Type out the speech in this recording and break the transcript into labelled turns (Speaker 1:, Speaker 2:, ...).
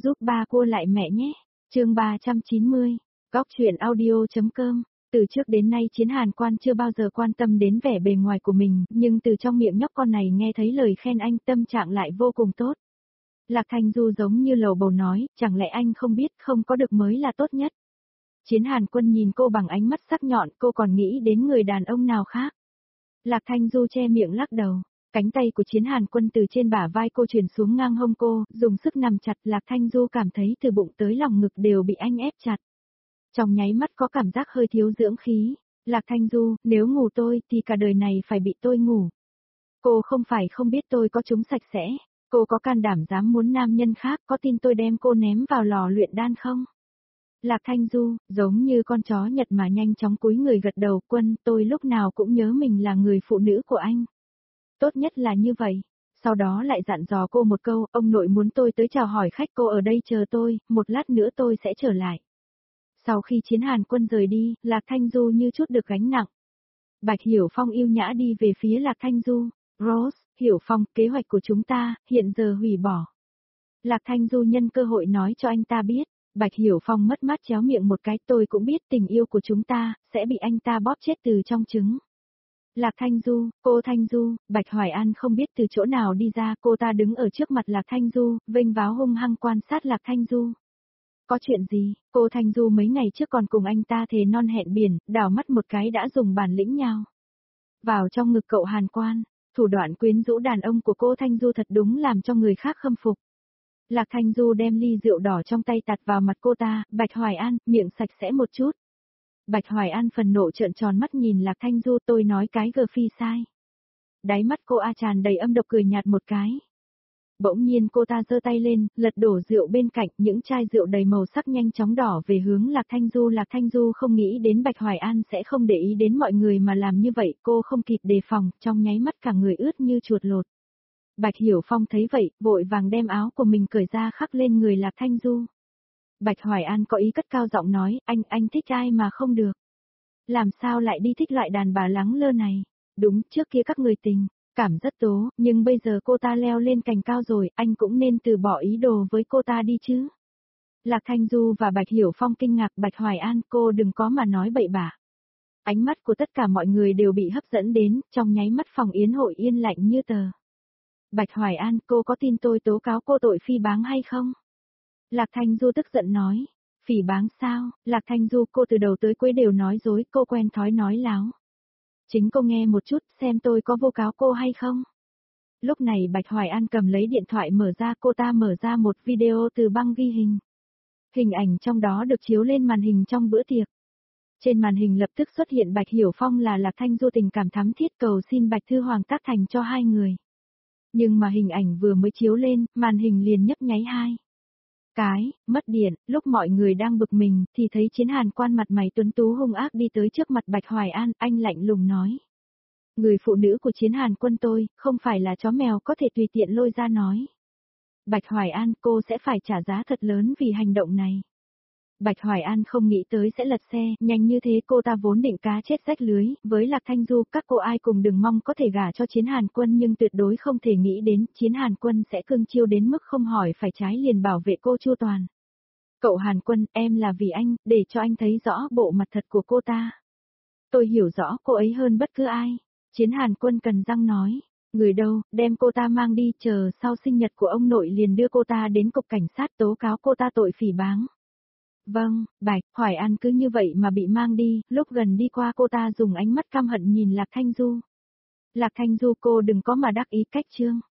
Speaker 1: giúp ba cua lại mẹ nhé. Chương 390, góc truyện audio.com. Từ trước đến nay Chiến Hàn Quan chưa bao giờ quan tâm đến vẻ bề ngoài của mình, nhưng từ trong miệng nhóc con này nghe thấy lời khen anh, tâm trạng lại vô cùng tốt. Lạc Thanh Du giống như lầu bầu nói, chẳng lẽ anh không biết không có được mới là tốt nhất. Chiến Hàn Quân nhìn cô bằng ánh mắt sắc nhọn, cô còn nghĩ đến người đàn ông nào khác. Lạc Thanh Du che miệng lắc đầu. Cánh tay của Chiến Hàn Quân từ trên bả vai cô truyền xuống ngang hông cô, dùng sức nằm chặt. Lạc Thanh Du cảm thấy từ bụng tới lòng ngực đều bị anh ép chặt. Trong nháy mắt có cảm giác hơi thiếu dưỡng khí. Lạc Thanh Du, nếu ngủ tôi thì cả đời này phải bị tôi ngủ. Cô không phải không biết tôi có chúng sạch sẽ. Cô có can đảm dám muốn nam nhân khác, có tin tôi đem cô ném vào lò luyện đan không? Lạc Thanh Du, giống như con chó Nhật mà nhanh chóng cúi người gật đầu. Quân, tôi lúc nào cũng nhớ mình là người phụ nữ của anh. Tốt nhất là như vậy. Sau đó lại dặn dò cô một câu, ông nội muốn tôi tới chào hỏi khách, cô ở đây chờ tôi, một lát nữa tôi sẽ trở lại. Sau khi Chiến Hàn Quân rời đi, Lạc Thanh Du như chút được gánh nặng. Bạch Hiểu Phong yêu nhã đi về phía Lạc Thanh Du. Rose, Hiểu Phong, kế hoạch của chúng ta, hiện giờ hủy bỏ. Lạc Thanh Du nhân cơ hội nói cho anh ta biết. Bạch Hiểu Phong mất mát chéo miệng một cái, tôi cũng biết tình yêu của chúng ta, sẽ bị anh ta bóp chết từ trong trứng. Lạc Thanh Du, cô Thanh Du, Bạch Hoài An không biết từ chỗ nào đi ra, cô ta đứng ở trước mặt Lạc Thanh Du, vênh váo hung hăng quan sát Lạc Thanh Du. Có chuyện gì, cô Thanh Du mấy ngày trước còn cùng anh ta thề non hẹn biển, đảo mắt một cái đã dùng bản lĩnh nhào vào trong ngực cậu Hàn Quan, thủ đoạn quyến rũ đàn ông của cô Thanh Du thật đúng làm cho người khác khâm phục. Lạc Thanh Du đem ly rượu đỏ trong tay tạt vào mặt cô ta, Bạch Hoài An, miệng sạch sẽ một chút. Bạch Hoài An phần nộ trợn tròn mắt nhìn Lạc Thanh Du, tôi nói cái gờ phi sai. Đáy mắt cô tràn đầy âm độc cười nhạt một cái. Bỗng nhiên cô ta giơ tay lên, lật đổ rượu bên cạnh, những chai rượu đầy màu sắc nhanh chóng đỏ về hướng Lạc Thanh Du. Lạc Thanh Du không nghĩ đến Bạch Hoài An sẽ không để ý đến mọi người mà làm như vậy, cô không kịp đề phòng, trong nháy mắt cả người ướt như chuột lột. Bạch Hiểu Phong thấy vậy, vội vàng đem áo của mình cởi ra khắc lên người Lạc Thanh Du. Bạch Hoài An có ý cất cao giọng nói, anh thích ai mà không được. Làm sao lại đi thích loại đàn bà lắng lơ này? Đúng, trước kia các người tình cảm rất tố, nhưng bây giờ cô ta leo lên cành cao rồi, anh cũng nên từ bỏ ý đồ với cô ta đi chứ. Lạc Thanh Du và Bạch Hiểu Phong kinh ngạc, Bạch Hoài An, cô đừng có mà nói bậy bạ. Ánh mắt của tất cả mọi người đều bị hấp dẫn đến, trong nháy mắt phòng yến hội yên lạnh như tờ. Bạch Hoài An, cô có tin tôi tố cáo cô tội phỉ báng hay không? Lạc Thanh Du tức giận nói. Phỉ báng sao? Lạc Thanh Du, cô từ đầu tới cuối đều nói dối, cô quen thói nói láo. Chính cô nghe một chút, xem tôi có vô cáo cô hay không? Lúc này Bạch Hoài An cầm lấy điện thoại mở ra, cô ta mở ra một video từ băng ghi hình. Hình ảnh trong đó được chiếu lên màn hình trong bữa tiệc. Trên màn hình lập tức xuất hiện Bạch Hiểu Phong là Lạc Thanh Du tình cảm thắm thiết cầu xin Bạch Thư Hoàng tác thành cho hai người. Nhưng mà hình ảnh vừa mới chiếu lên, màn hình liền nhấp nháy hai cái, mất điện. Lúc mọi người đang bực mình, thì thấy Chiến Hàn Quan mặt mày tuấn tú hung ác đi tới trước mặt Bạch Hoài An, anh lạnh lùng nói. Người phụ nữ của Chiến Hàn Quân tôi, không phải là chó mèo có thể tùy tiện lôi ra nói. Bạch Hoài An, cô sẽ phải trả giá thật lớn vì hành động này. Bạch Hoài An không nghĩ tới sẽ lật xe, nhanh như thế cô ta vốn định cá chết rách lưới, với Lạc Thanh Du các cô ai cùng đừng mong có thể gả cho Chiến Hàn Quân nhưng tuyệt đối không thể nghĩ đến Chiến Hàn Quân sẽ cưng chiêu đến mức không hỏi phải trái liền bảo vệ cô chu toàn. Cậu Hàn Quân, em là vì anh, để cho anh thấy rõ bộ mặt thật của cô ta. Tôi hiểu rõ cô ấy hơn bất cứ ai. Chiến Hàn Quân cắn răng nói, người đâu, đem cô ta mang đi, chờ sau sinh nhật của ông nội liền đưa cô ta đến cục cảnh sát tố cáo cô ta tội phỉ báng. Vâng, Bạch Hoài An cứ như vậy mà bị mang đi, lúc gần đi qua cô ta dùng ánh mắt căm hận nhìn Lạc Thanh Du. Lạc Thanh Du, cô đừng có mà đắc ý cách chương.